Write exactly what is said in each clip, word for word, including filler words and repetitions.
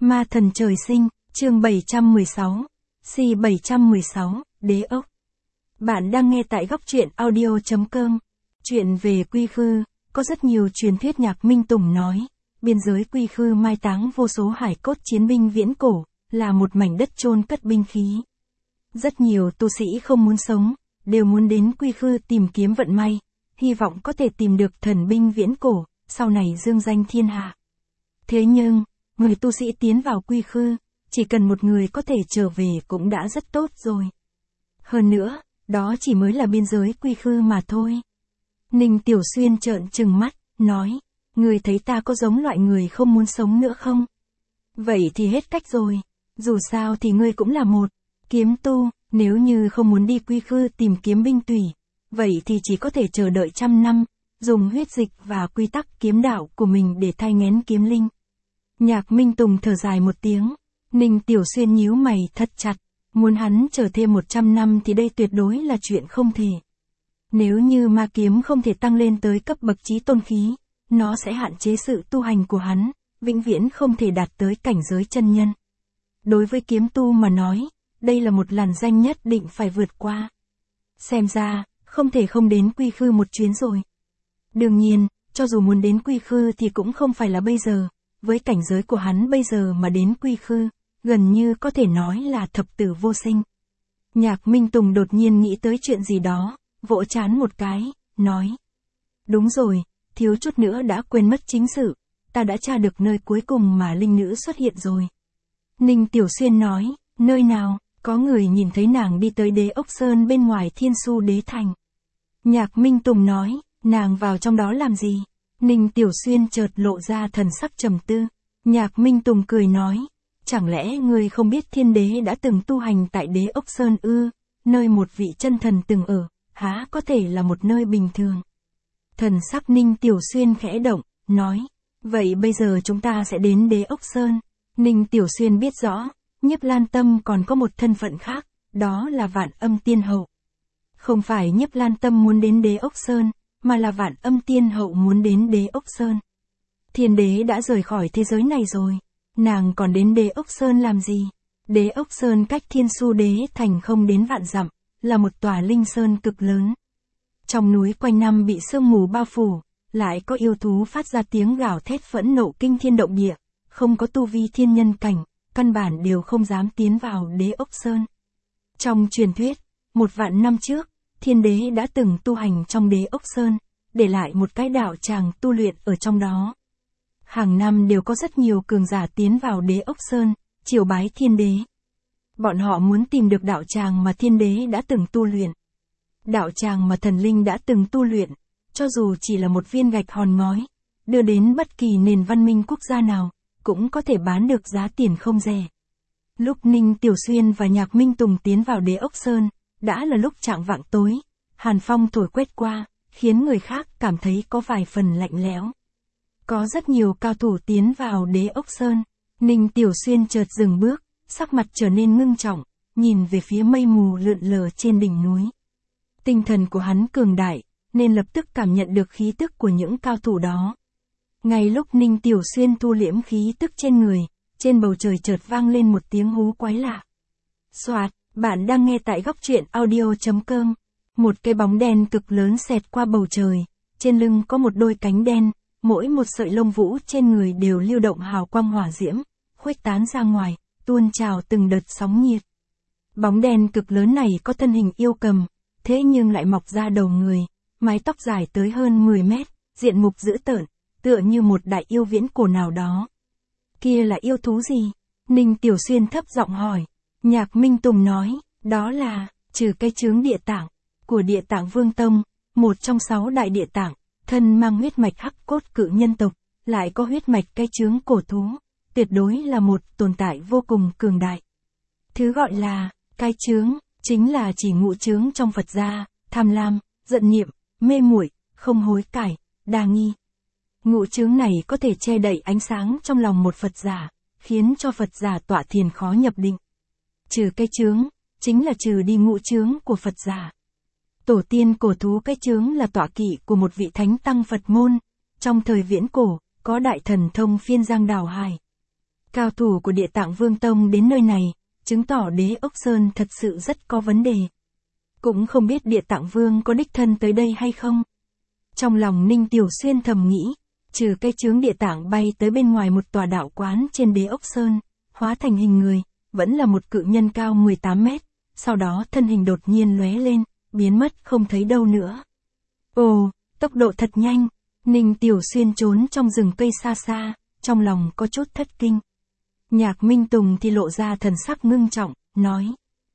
Ma thần trời sinh, chương bảy trăm mười sáu, C bảy trăm mười sáu, Đế ốc. Bạn đang nghe tại góc truyện audio chấm com. Chuyện về Quy Khư, có rất nhiều truyền thuyết. Nhạc Minh Tùng nói, biên giới Quy Khư mai táng vô số hải cốt chiến binh viễn cổ, là một mảnh đất chôn cất binh khí. Rất nhiều tu sĩ không muốn sống, đều muốn đến Quy Khư tìm kiếm vận may, hy vọng có thể tìm được thần binh viễn cổ, sau này dương danh thiên hạ. Thế nhưng, người tu sĩ tiến vào Quy Khư, chỉ cần một người có thể trở về cũng đã rất tốt rồi. Hơn nữa, đó chỉ mới là biên giới Quy Khư mà thôi. Ninh Tiểu Xuyên trợn trừng mắt, nói, người thấy ta có giống loại người không muốn sống nữa không? Vậy thì hết cách rồi, dù sao thì ngươi cũng là một kiếm tu, nếu như không muốn đi Quy Khư tìm kiếm binh tùy, vậy thì chỉ có thể chờ đợi trăm năm, dùng huyết dịch và quy tắc kiếm đạo của mình để thay nghén kiếm linh. Nhạc Minh Tùng thở dài một tiếng, Ninh Tiểu Xuyên nhíu mày thật chặt, muốn hắn chờ thêm một trăm năm thì đây tuyệt đối là chuyện không thể. Nếu như ma kiếm không thể tăng lên tới cấp bậc chí tôn khí, nó sẽ hạn chế sự tu hành của hắn, vĩnh viễn không thể đạt tới cảnh giới chân nhân. Đối với kiếm tu mà nói, đây là một làn danh nhất định phải vượt qua. Xem ra, không thể không đến Quy Khư một chuyến rồi. Đương nhiên, cho dù muốn đến Quy Khư thì cũng không phải là bây giờ, với cảnh giới của hắn bây giờ mà đến Quy Khư, gần như có thể nói là thập tử vô sinh. Nhạc Minh Tùng đột nhiên nghĩ tới chuyện gì đó, vỗ trán một cái, nói. Đúng rồi, thiếu chút nữa đã quên mất chính sự, ta đã tra được nơi cuối cùng mà linh nữ xuất hiện rồi. Ninh Tiểu Xuyên nói, nơi nào, có người nhìn thấy nàng đi tới Đế Ốc Sơn bên ngoài Thiên Su Đế Thành. Nhạc Minh Tùng nói, nàng vào trong đó làm gì? Ninh Tiểu Xuyên chợt lộ ra thần sắc trầm tư. Nhạc Minh Tùng cười nói, chẳng lẽ ngươi không biết Thiên Đế đã từng tu hành tại Đế Ốc Sơn ư, nơi một vị chân thần từng ở, há có thể là một nơi bình thường. Thần sắc Ninh Tiểu Xuyên khẽ động, nói, vậy bây giờ chúng ta sẽ đến Đế Ốc Sơn. Ninh Tiểu Xuyên biết rõ, Nhiếp Lan Tâm còn có một thân phận khác, đó là Vạn Âm Tiên Hậu. Không phải Nhiếp Lan Tâm muốn đến Đế Ốc Sơn, mà là Vạn Âm Tiên Hậu muốn đến Đế Ốc Sơn. Thiên Đế đã rời khỏi thế giới này rồi, nàng còn đến Đế Ốc Sơn làm gì? Đế Ốc Sơn cách Thiên Su Đế Thành không đến vạn dặm, là một tòa linh sơn cực lớn. Trong núi quanh năm bị sương mù bao phủ, lại có yêu thú phát ra tiếng gào thét phẫn nộ kinh thiên động địa, không có tu vi thiên nhân cảnh, căn bản đều không dám tiến vào Đế Ốc Sơn. Trong truyền thuyết, một vạn năm trước, Thiên Đế đã từng tu hành trong Đế Ốc Sơn, để lại một cái đạo tràng tu luyện ở trong đó. Hàng năm đều có rất nhiều cường giả tiến vào Đế Ốc Sơn, triều bái Thiên Đế. Bọn họ muốn tìm được đạo tràng mà Thiên Đế đã từng tu luyện. Đạo tràng mà thần linh đã từng tu luyện, cho dù chỉ là một viên gạch hòn ngói, đưa đến bất kỳ nền văn minh quốc gia nào, cũng có thể bán được giá tiền không rẻ. Lúc Ninh Tiểu Xuyên và Nhạc Minh Tùng tiến vào Đế Ốc Sơn, đã là lúc chạng vạng tối, hàn phong thổi quét qua, khiến người khác cảm thấy có vài phần lạnh lẽo. Có rất nhiều cao thủ tiến vào Đế Ốc Sơn, Ninh Tiểu Xuyên chợt dừng bước, sắc mặt trở nên ngưng trọng, nhìn về phía mây mù lượn lờ trên đỉnh núi. Tinh thần của hắn cường đại, nên lập tức cảm nhận được khí tức của những cao thủ đó. Ngay lúc Ninh Tiểu Xuyên thu liễm khí tức trên người, trên bầu trời chợt vang lên một tiếng hú quái lạ. Soạt, bạn đang nghe tại góc truyện audio chấm com. Một cái bóng đen cực lớn xẹt qua bầu trời, trên lưng có một đôi cánh đen, mỗi một sợi lông vũ trên người đều lưu động hào quang hỏa diễm, khuếch tán ra ngoài, tuôn trào từng đợt sóng nhiệt. Bóng đen cực lớn này có thân hình yêu cầm, thế nhưng lại mọc ra đầu người, mái tóc dài tới hơn mười mét, diện mục dữ tợn, tựa như một đại yêu viễn cổ nào đó. Kia là yêu thú gì? Ninh Tiểu Xuyên thấp giọng hỏi. Nhạc Minh Tùng nói, đó là, trừ cái chướng địa tạng, của Địa Tạng Vương Tông, một trong sáu đại địa tạng, thân mang huyết mạch hắc cốt cự nhân tộc, lại có huyết mạch cái chướng cổ thú, tuyệt đối là một tồn tại vô cùng cường đại. Thứ gọi là, cái chướng, chính là chỉ ngũ chướng trong Phật gia, tham lam, giận niệm, mê muội, không hối cải, đa nghi. Ngũ chướng này có thể che đậy ánh sáng trong lòng một Phật giả, khiến cho Phật giả tọa thiền khó nhập định. Trừ cái chướng, chính là trừ đi ngũ chướng của Phật giả. Tổ tiên cổ thú cái chướng là tọa kỵ của một vị thánh tăng Phật môn, trong thời viễn cổ, có đại thần thông phiên giang đảo hải. Cao thủ của Địa Tạng Vương Tông đến nơi này, chứng tỏ Đế Ốc Sơn thật sự rất có vấn đề. Cũng không biết Địa Tạng Vương có đích thân tới đây hay không. Trong lòng Ninh Tiểu Xuyên thầm nghĩ, trừ cái chướng Địa Tạng bay tới bên ngoài một tòa đạo quán trên Đế Ốc Sơn, hóa thành hình người, vẫn là một cự nhân cao mười tám mét, sau đó thân hình đột nhiên lóe lên, biến mất không thấy đâu nữa. Ồ, tốc độ thật nhanh, Ninh Tiểu Xuyên trốn trong rừng cây xa xa, trong lòng có chút thất kinh. Nhạc Minh Tùng thì lộ ra thần sắc ngưng trọng, nói.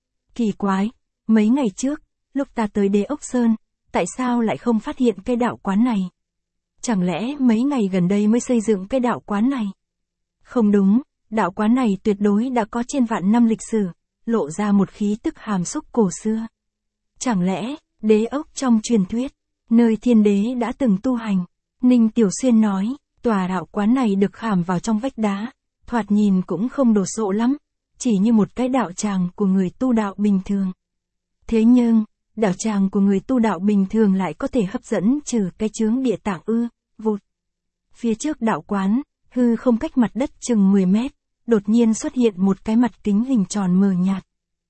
Kỳ quái, mấy ngày trước, lúc ta tới Đế Ốc Sơn, tại sao lại không phát hiện cái đạo quán này? Chẳng lẽ mấy ngày gần đây mới xây dựng cái đạo quán này? Không đúng, đạo quán này tuyệt đối đã có trên vạn năm lịch sử, lộ ra một khí tức hàm xúc cổ xưa. Chẳng lẽ, Đế Ốc trong truyền thuyết, nơi thiên đế đã từng tu hành? Ninh Tiểu Xuyên nói, tòa đạo quán này được khảm vào trong vách đá, thoạt nhìn cũng không đồ sộ lắm, chỉ như một cái đạo tràng của người tu đạo bình thường. Thế nhưng, đạo tràng của người tu đạo bình thường lại có thể hấp dẫn trừ cái chướng Địa Tạng ư? Vụt. Phía trước đạo quán, hư không cách mặt đất chừng mười mét, đột nhiên xuất hiện một cái mặt kính hình tròn mờ nhạt.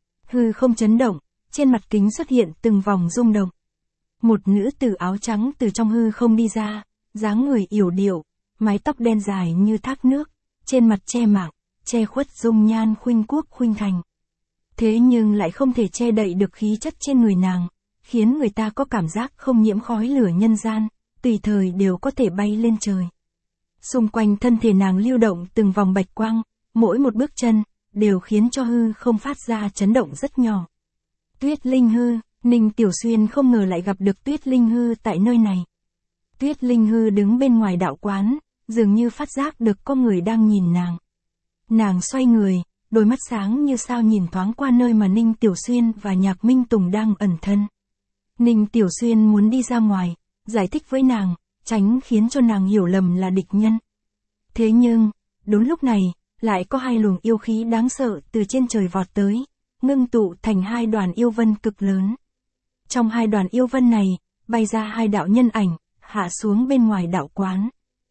Hư không chấn động, trên mặt kính xuất hiện từng vòng rung động. Một nữ tử áo trắng từ trong hư không đi ra, dáng người yểu điệu, mái tóc đen dài như thác nước, trên mặt che mảng, che khuất dung nhan khuynh quốc khuynh thành. Thế nhưng lại không thể che đậy được khí chất trên người nàng, khiến người ta có cảm giác không nhiễm khói lửa nhân gian, tùy thời đều có thể bay lên trời. Xung quanh thân thể nàng lưu động từng vòng bạch quang, mỗi một bước chân, đều khiến cho hư không phát ra chấn động rất nhỏ. Tuyết Linh Hư, Ninh Tiểu Xuyên không ngờ lại gặp được Tuyết Linh Hư tại nơi này. Tuyết Linh Hư đứng bên ngoài đạo quán, dường như phát giác được có người đang nhìn nàng. Nàng xoay người, đôi mắt sáng như sao nhìn thoáng qua nơi mà Ninh Tiểu Xuyên và Nhạc Minh Tùng đang ẩn thân. Ninh Tiểu Xuyên muốn đi ra ngoài, giải thích với nàng, tránh khiến cho nàng hiểu lầm là địch nhân. Thế nhưng, đúng lúc này, lại có hai luồng yêu khí đáng sợ từ trên trời vọt tới, ngưng tụ thành hai đoàn yêu vân cực lớn. Trong hai đoàn yêu vân này, bay ra hai đạo nhân ảnh, hạ xuống bên ngoài đạo quán.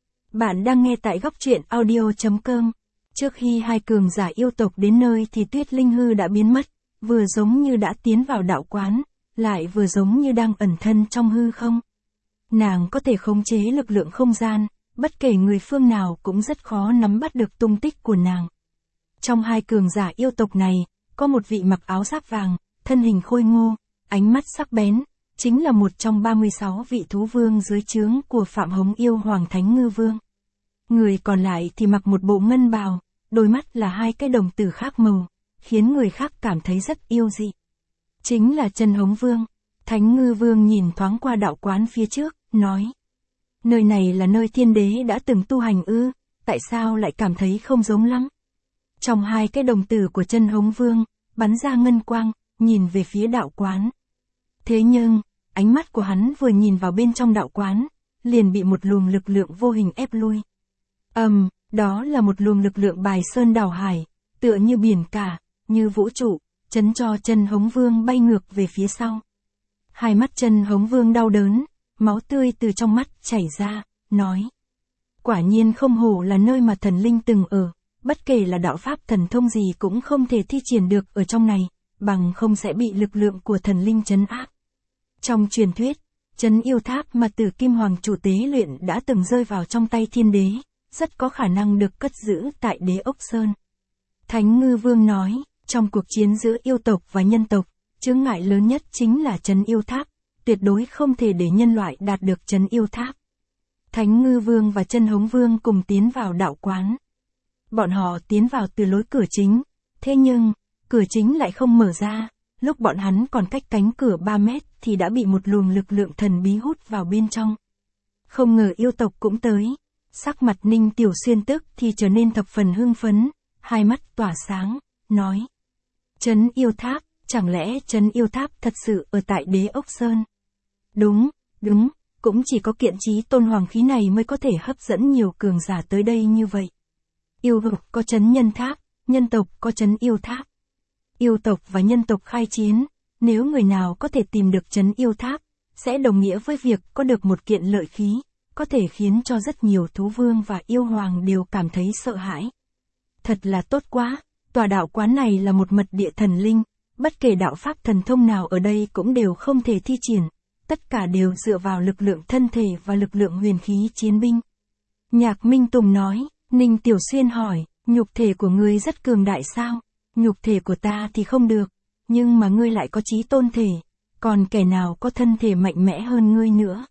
Bạn đang nghe tại góc truyện audio chấm com. Trước khi hai cường giả yêu tộc đến nơi thì Tuyết Linh Hư đã biến mất, vừa giống như đã tiến vào đạo quán, lại vừa giống như đang ẩn thân trong hư không. Nàng có thể khống chế lực lượng không gian, bất kể người phương nào cũng rất khó nắm bắt được tung tích của nàng. Trong hai cường giả yêu tộc này, có một vị mặc áo giáp vàng, thân hình khôi ngô, ánh mắt sắc bén, chính là một trong ba mươi sáu vị thú vương dưới trướng của Phạm Hống Yêu Hoàng Thánh Ngư Vương. Người còn lại thì mặc một bộ ngân bào, đôi mắt là hai cái đồng tử khác màu, khiến người khác cảm thấy rất yêu dị. Chính là Chân Hống Vương. Thánh Ngư Vương nhìn thoáng qua đạo quán phía trước, nói. Nơi này là nơi thiên đế đã từng tu hành ư, tại sao lại cảm thấy không giống lắm? Trong hai cái đồng tử của Chân Hống Vương, bắn ra ngân quang, nhìn về phía đạo quán. Thế nhưng, ánh mắt của hắn vừa nhìn vào bên trong đạo quán, liền bị một luồng lực lượng vô hình ép lui. Ầm, um, đó là một luồng lực lượng bài sơn đảo hải, tựa như biển cả, như vũ trụ, chấn cho Chân Hống Vương bay ngược về phía sau. Hai mắt Chân Hống Vương đau đớn, máu tươi từ trong mắt chảy ra, nói. Quả nhiên không hổ là nơi mà thần linh từng ở, bất kể là đạo pháp thần thông gì cũng không thể thi triển được ở trong này, bằng không sẽ bị lực lượng của thần linh trấn áp. Trong truyền thuyết, trấn yêu tháp mà Tử Kim Hoàng chủ tế luyện đã từng rơi vào trong tay thiên đế, rất có khả năng được cất giữ tại Đế Ốc Sơn. Thánh Ngư Vương nói, trong cuộc chiến giữa yêu tộc và nhân tộc, chướng ngại lớn nhất chính là trấn yêu tháp, tuyệt đối không thể để nhân loại đạt được trấn yêu tháp. Thánh Ngư Vương và Chân Hống Vương cùng tiến vào đạo quán. Bọn họ tiến vào từ lối cửa chính, thế nhưng, cửa chính lại không mở ra, lúc bọn hắn còn cách cánh cửa ba mét thì đã bị một luồng lực lượng thần bí hút vào bên trong. Không ngờ yêu tộc cũng tới, sắc mặt Ninh Tiểu Xuyên tức thì trở nên thập phần hưng phấn, hai mắt tỏa sáng, nói. Trấn yêu tháp, chẳng lẽ trấn yêu tháp thật sự ở tại Đế Ốc Sơn? Đúng, đúng, cũng chỉ có kiện trí tôn hoàng khí này mới có thể hấp dẫn nhiều cường giả tới đây như vậy. Yêu tộc có trấn nhân tháp, nhân tộc có trấn yêu tháp. Yêu tộc và nhân tộc khai chiến, nếu người nào có thể tìm được trấn yêu tháp, sẽ đồng nghĩa với việc có được một kiện lợi khí, có thể khiến cho rất nhiều thú vương và yêu hoàng đều cảm thấy sợ hãi. thật là tốt quá, tòa đạo quán này là một mật địa thần linh, bất kể đạo pháp thần thông nào ở đây cũng đều không thể thi triển, tất cả đều dựa vào lực lượng thân thể và lực lượng huyền khí chiến binh. Nhạc Minh Tùng nói, Ninh Tiểu Xuyên hỏi, nhục thể của ngươi rất cường đại sao? Nhục thể của ta thì không được, nhưng mà ngươi lại có chí tôn thể, còn kẻ nào có thân thể mạnh mẽ hơn ngươi nữa?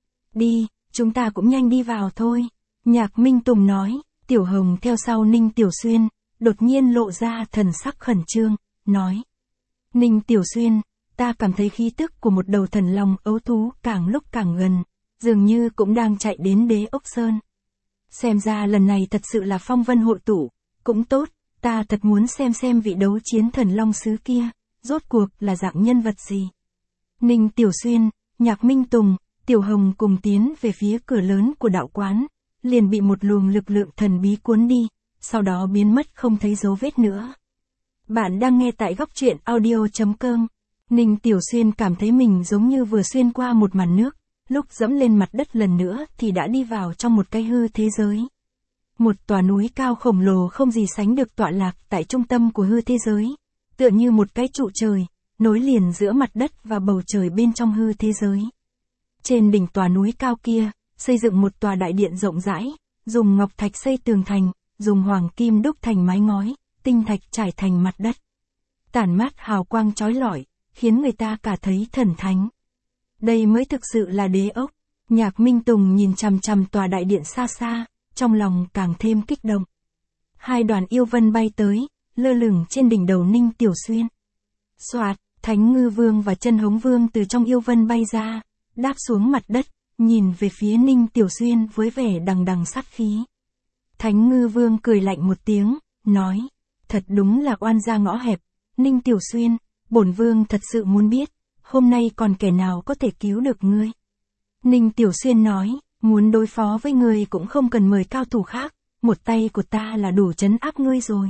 Đi, chúng ta cũng nhanh đi vào thôi. Nhạc Minh Tùng nói, Tiểu Hồng theo sau Ninh Tiểu Xuyên, đột nhiên lộ ra thần sắc khẩn trương, nói. Ninh Tiểu Xuyên, ta cảm thấy khí tức của một đầu thần long ấu thú càng lúc càng gần, dường như cũng đang chạy đến Đế Ốc Sơn. Xem ra lần này thật sự là phong vân hội tụ, cũng tốt, ta thật muốn xem xem vị đấu chiến thần long sứ kia, rốt cuộc là dạng nhân vật gì. Ninh Tiểu Xuyên, Nhạc Minh Tùng, Tiểu Hồng cùng tiến về phía cửa lớn của đạo quán, liền bị một luồng lực lượng thần bí cuốn đi, sau đó biến mất không thấy dấu vết nữa. Bạn đang nghe tại góc truyện audio chấm com. Ninh Tiểu Xuyên cảm thấy mình giống như vừa xuyên qua một màn nước, lúc dẫm lên mặt đất lần nữa thì đã đi vào trong một cái hư thế giới. Một tòa núi cao khổng lồ không gì sánh được tọa lạc tại trung tâm của hư thế giới, tựa như một cái trụ trời, nối liền giữa mặt đất và bầu trời bên trong hư thế giới. Trên đỉnh tòa núi cao kia, xây dựng một tòa đại điện rộng rãi, dùng ngọc thạch xây tường thành, dùng hoàng kim đúc thành mái ngói, tinh thạch trải thành mặt đất. Tản mát hào quang chói lọi, khiến người ta cả thấy thần thánh. Đây mới thực sự là đế ốc. Nhạc Minh Tùng nhìn chằm chằm tòa đại điện xa xa, trong lòng càng thêm kích động. Hai đoàn yêu vân bay tới, lơ lửng trên đỉnh đầu Ninh Tiểu Xuyên. Soạt, Thánh Ngư Vương và Chân Hống Vương từ trong yêu vân bay ra, đáp xuống mặt đất, nhìn về phía Ninh Tiểu Xuyên với vẻ đằng đằng sát khí. Thánh Ngư Vương cười lạnh một tiếng, nói, thật đúng là oan gia ngõ hẹp, Ninh Tiểu Xuyên, bổn vương thật sự muốn biết, hôm nay còn kẻ nào có thể cứu được ngươi. Ninh Tiểu Xuyên nói, muốn đối phó với ngươi cũng không cần mời cao thủ khác, một tay của ta là đủ trấn áp ngươi rồi.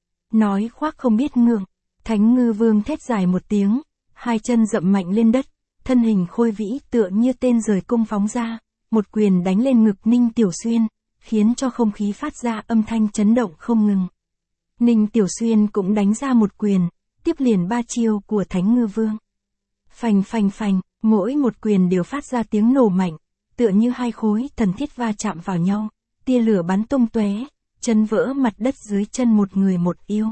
Nói khoác không biết ngượng, Thánh Ngư Vương thét dài một tiếng, hai chân dậm mạnh lên đất, thân hình khôi vĩ tựa như tên rời cung phóng ra, một quyền đánh lên ngực Ninh Tiểu Xuyên, khiến cho không khí phát ra âm thanh chấn động không ngừng. Ninh Tiểu Xuyên cũng đánh ra một quyền, tiếp liền ba chiêu của Thánh Ngư Vương. Phành phành phành, mỗi một quyền đều phát ra tiếng nổ mạnh, tựa như hai khối thần thiết va chạm vào nhau, tia lửa bắn tung tóe, chân vỡ mặt đất dưới chân một người một yêu.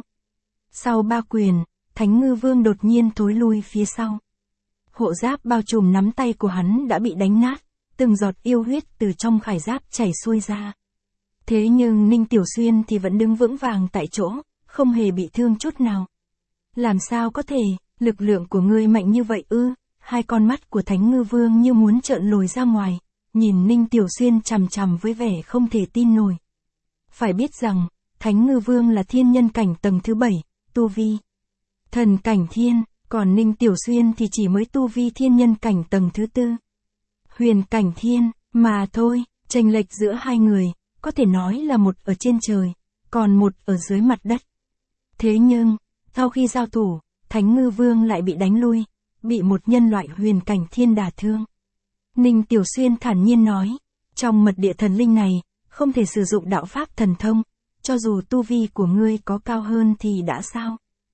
Sau ba quyền, Thánh Ngư Vương đột nhiên thối lui phía sau. Hộ giáp bao trùm nắm tay của hắn đã bị đánh nát, từng giọt yêu huyết từ trong khải giáp chảy xuôi ra. Thế nhưng Ninh Tiểu Xuyên thì vẫn đứng vững vàng tại chỗ, không hề bị thương chút nào. Làm sao có thể, lực lượng của ngươi mạnh như vậy ư? Hai con mắt của Thánh Ngư Vương như muốn trợn lồi ra ngoài, nhìn Ninh Tiểu Xuyên chằm chằm với vẻ không thể tin nổi. Phải biết rằng, Thánh Ngư Vương là thiên nhân cảnh tầng thứ bảy, tu vi thần cảnh thiên, còn Ninh Tiểu Xuyên thì chỉ mới tu vi thiên nhân cảnh tầng thứ tư, huyền cảnh thiên, mà thôi, chênh lệch giữa hai người, có thể nói là một ở trên trời, còn một ở dưới mặt đất. Thế nhưng, sau khi giao thủ, Thánh Ngư Vương lại bị đánh lui, bị một nhân loại huyền cảnh thiên đả thương. Ninh Tiểu Xuyên thản nhiên nói, trong mật địa thần linh này, không thể sử dụng đạo pháp thần thông, cho dù tu vi của ngươi có cao hơn thì đã sao?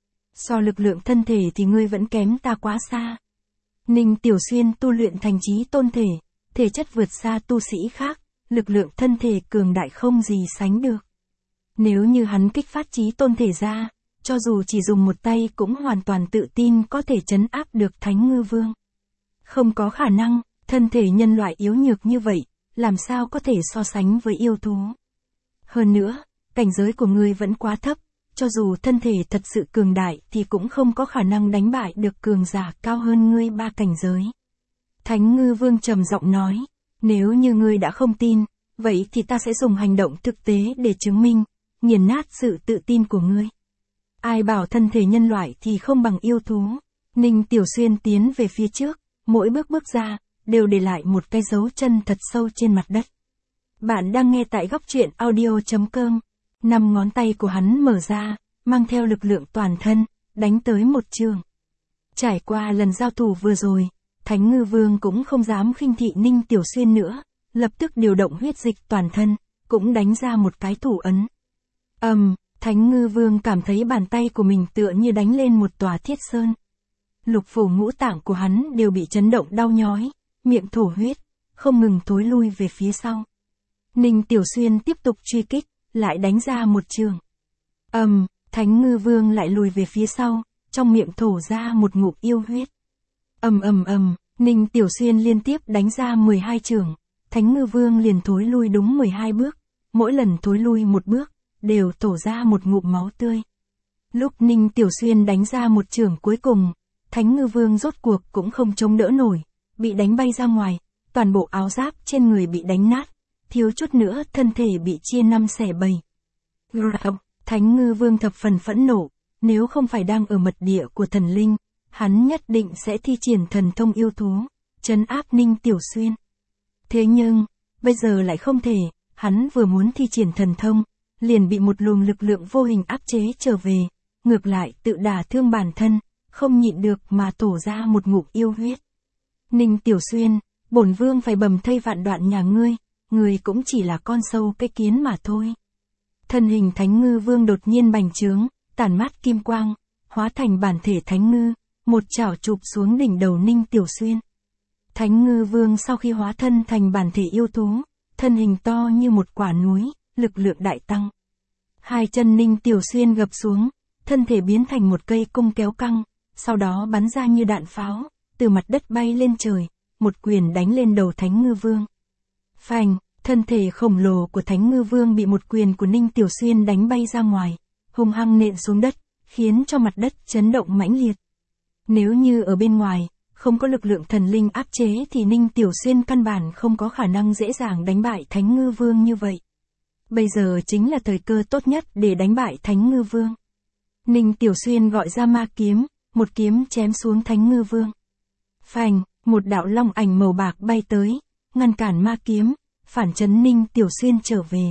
So lực lượng thân thể thì ngươi vẫn kém ta quá xa. Ninh Tiểu Xuyên tu luyện thành chí tôn thể, thể chất vượt xa tu sĩ khác, lực lượng thân thể cường đại không gì sánh được. Nếu như hắn kích phát chí tôn thể ra, cho dù chỉ dùng một tay cũng hoàn toàn tự tin có thể trấn áp được Thánh Ngư Vương. Không có khả năng, thân thể nhân loại yếu nhược như vậy, làm sao có thể so sánh với yêu thú. Hơn nữa, cảnh giới của ngươi vẫn quá thấp, cho dù thân thể thật sự cường đại thì cũng không có khả năng đánh bại được cường giả cao hơn ngươi ba cảnh giới. Thánh Ngư Vương trầm giọng nói, nếu như ngươi đã không tin, vậy thì ta sẽ dùng hành động thực tế để chứng minh, nghiền nát sự tự tin của ngươi. Ai bảo thân thể nhân loại thì không bằng yêu thú. Ninh Tiểu Xuyên tiến về phía trước, mỗi bước bước ra, đều để lại một cái dấu chân thật sâu trên mặt đất. Bạn đang nghe tại góc truyện audio chấm com. Năm ngón tay của hắn mở ra, mang theo lực lượng toàn thân, đánh tới một trường. Trải qua lần giao thủ vừa rồi, Thánh Ngư Vương cũng không dám khinh thị Ninh Tiểu Xuyên nữa, lập tức điều động huyết dịch toàn thân, cũng đánh ra một cái thủ ấn. Ầm, um, Thánh Ngư Vương cảm thấy bàn tay của mình tựa như đánh lên một tòa thiết sơn. Lục phủ ngũ tạng của hắn đều bị chấn động đau nhói, miệng thổ huyết, không ngừng thối lui về phía sau. Ninh Tiểu Xuyên tiếp tục truy kích, lại đánh ra một trường. ầm, um, Thánh Ngư Vương lại lùi về phía sau, trong miệng thổ ra một ngụm yêu huyết. ầm ầm ầm, Ninh Tiểu Xuyên liên tiếp đánh ra mười hai trường, Thánh Ngư Vương liền thối lui đúng mười hai bước, mỗi lần thối lui một bước, đều thổ ra một ngụm máu tươi. Lúc Ninh Tiểu Xuyên đánh ra một trường cuối cùng, Thánh Ngư Vương rốt cuộc cũng không chống đỡ nổi, bị đánh bay ra ngoài, toàn bộ áo giáp trên người bị đánh nát, thiếu chút nữa thân thể bị chia năm xẻ bảy. Thánh Ngư Vương thập phần phẫn nộ, nếu không phải đang ở mật địa của thần linh, hắn nhất định sẽ thi triển thần thông yêu thú, trấn áp Ninh Tiểu Xuyên. Thế nhưng, bây giờ lại không thể, hắn vừa muốn thi triển thần thông, liền bị một luồng lực lượng vô hình áp chế trở về, ngược lại tự đả thương bản thân, không nhịn được mà tổ ra một ngụm yêu huyết. Ninh Tiểu Xuyên, bổn vương phải bầm thây vạn đoạn nhà ngươi, ngươi cũng chỉ là con sâu cái kiến mà thôi. Thân hình Thánh Ngư Vương đột nhiên bành trướng, tản mát kim quang, hóa thành bản thể Thánh Ngư, một chảo chụp xuống đỉnh đầu Ninh Tiểu Xuyên. Thánh Ngư Vương sau khi hóa thân thành bản thể yêu thú, thân hình to như một quả núi, lực lượng đại tăng. Hai chân Ninh Tiểu Xuyên gập xuống, thân thể biến thành một cây cung kéo căng, sau đó bắn ra như đạn pháo, từ mặt đất bay lên trời, một quyền đánh lên đầu Thánh Ngư Vương. Phanh, thân thể khổng lồ của Thánh Ngư Vương bị một quyền của Ninh Tiểu Xuyên đánh bay ra ngoài, hung hăng nện xuống đất, khiến cho mặt đất chấn động mãnh liệt. Nếu như ở bên ngoài, không có lực lượng thần linh áp chế thì Ninh Tiểu Xuyên căn bản không có khả năng dễ dàng đánh bại Thánh Ngư Vương như vậy. Bây giờ chính là thời cơ tốt nhất để đánh bại Thánh Ngư Vương. Ninh Tiểu Xuyên gọi ra ma kiếm, một kiếm chém xuống Thánh Ngư Vương. Phanh, một đạo long ảnh màu bạc bay tới, ngăn cản ma kiếm, phản chấn Ninh Tiểu Xuyên trở về.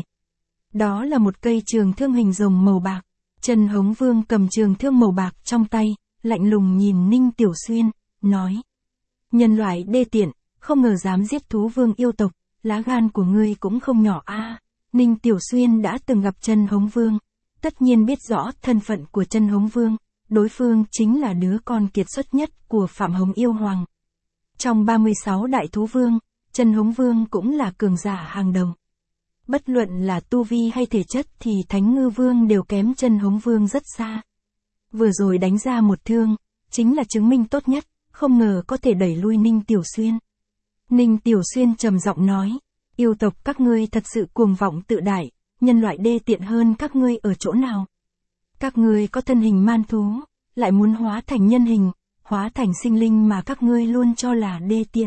Đó là một cây trường thương hình rồng màu bạc. Chân Hống Vương cầm trường thương màu bạc trong tay, lạnh lùng nhìn Ninh Tiểu Xuyên, nói. Nhân loại đê tiện, không ngờ dám giết thú vương yêu tộc, lá gan của ngươi cũng không nhỏ a. À, Ninh Tiểu Xuyên đã từng gặp Chân Hống Vương, tất nhiên biết rõ thân phận của Chân Hống Vương, đối phương chính là đứa con kiệt xuất nhất của Phạm Hồng Yêu Hoàng. Trong ba mươi sáu đại thú vương, Chân Hống Vương cũng là cường giả hàng đầu. Bất luận là tu vi hay thể chất thì Thánh Ngư Vương đều kém Chân Hống Vương rất xa. Vừa rồi đánh ra một thương, chính là chứng minh tốt nhất, không ngờ có thể đẩy lui Ninh Tiểu Xuyên. Ninh Tiểu Xuyên trầm giọng nói, yêu tộc các ngươi thật sự cuồng vọng tự đại, nhân loại đê tiện hơn các ngươi ở chỗ nào? Các ngươi có thân hình man thú, lại muốn hóa thành nhân hình, hóa thành sinh linh mà các ngươi luôn cho là đê tiện.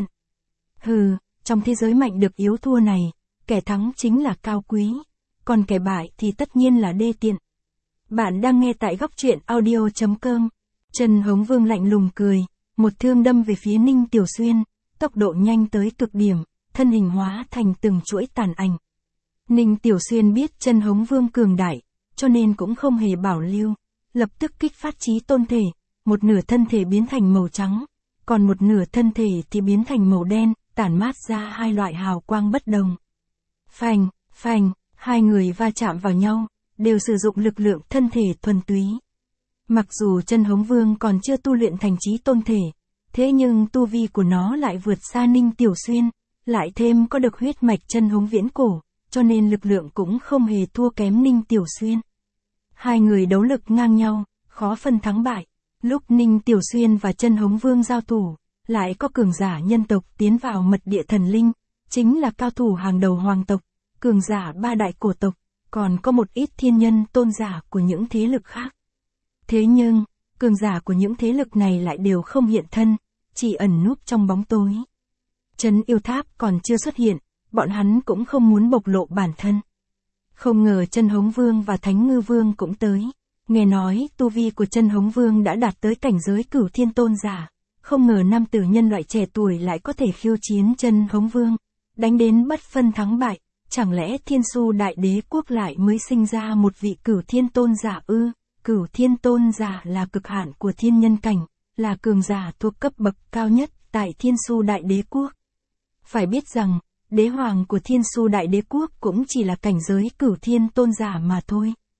Hừ, trong thế giới mạnh được yếu thua này, kẻ thắng chính là cao quý, còn kẻ bại thì tất nhiên là đê tiện. Bạn đang nghe tại góc truyện audio chấm com. Chân Hống Vương lạnh lùng cười, một thương đâm về phía Ninh Tiểu Xuyên, tốc độ nhanh tới cực điểm, thân hình hóa thành từng chuỗi tàn ảnh. Ninh Tiểu Xuyên biết Chân Hống Vương cường đại, cho nên cũng không hề bảo lưu, lập tức kích phát chí tôn thể, một nửa thân thể biến thành màu trắng, còn một nửa thân thể thì biến thành màu đen, tản mát ra hai loại hào quang bất đồng. Phanh, phanh, hai người va chạm vào nhau, đều sử dụng lực lượng thân thể thuần túy. Mặc dù Chân Hống Vương còn chưa tu luyện thành chí tôn thể, thế nhưng tu vi của nó lại vượt xa Ninh Tiểu Xuyên, lại thêm có được huyết mạch Chân Hống viễn cổ, cho nên lực lượng cũng không hề thua kém Ninh Tiểu Xuyên. Hai người đấu lực ngang nhau, khó phân thắng bại. Lúc Ninh Tiểu Xuyên và Chân Hống Vương giao thủ, lại có cường giả nhân tộc tiến vào mật địa thần linh, chính là cao thủ hàng đầu hoàng tộc, cường giả ba đại cổ tộc, còn có một ít thiên nhân tôn giả của những thế lực khác. Thế nhưng, cường giả của những thế lực này lại đều không hiện thân, chỉ ẩn núp trong bóng tối. Trấn Yêu Tháp còn chưa xuất hiện, bọn hắn cũng không muốn bộc lộ bản thân. Không ngờ Chân Hống Vương và Thánh Ngư Vương cũng tới. Nghe nói tu vi của Chân Hống Vương đã đạt tới cảnh giới cửu thiên tôn giả, không ngờ nam tử nhân loại trẻ tuổi lại có thể khiêu chiến Chân Hống Vương, đánh đến bất phân thắng bại, chẳng lẽ Thiên Su Đại Đế Quốc lại mới sinh ra một vị cửu thiên tôn giả ư? Cửu thiên tôn giả là cực hạn của thiên nhân cảnh, là cường giả thuộc cấp bậc cao nhất tại Thiên Su Đại Đế Quốc. Phải biết rằng, đế hoàng của Thiên Su Đại Đế Quốc cũng chỉ là cảnh giới cửu thiên tôn giả mà thôi.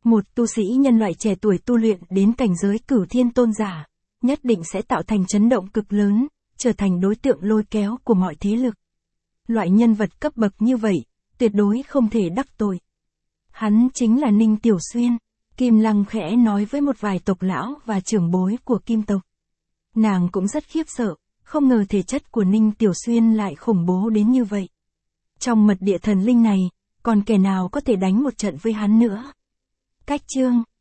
Một tu sĩ nhân loại trẻ tuổi tu luyện đến cảnh giới cửu thiên tôn giả, nhất định sẽ tạo thành chấn động cực lớn, trở thành đối tượng lôi kéo của mọi thế lực. Loại nhân vật cấp bậc như vậy, tuyệt đối không thể đắc tội. Hắn chính là Ninh Tiểu Xuyên. Kim Lăng khẽ nói với một vài tộc lão và trưởng bối của Kim tộc. Nàng cũng rất khiếp sợ, không ngờ thể chất của Ninh Tiểu Xuyên lại khủng bố đến như vậy. Trong mật địa thần linh này, còn kẻ nào có thể đánh một trận với hắn nữa? Cách chương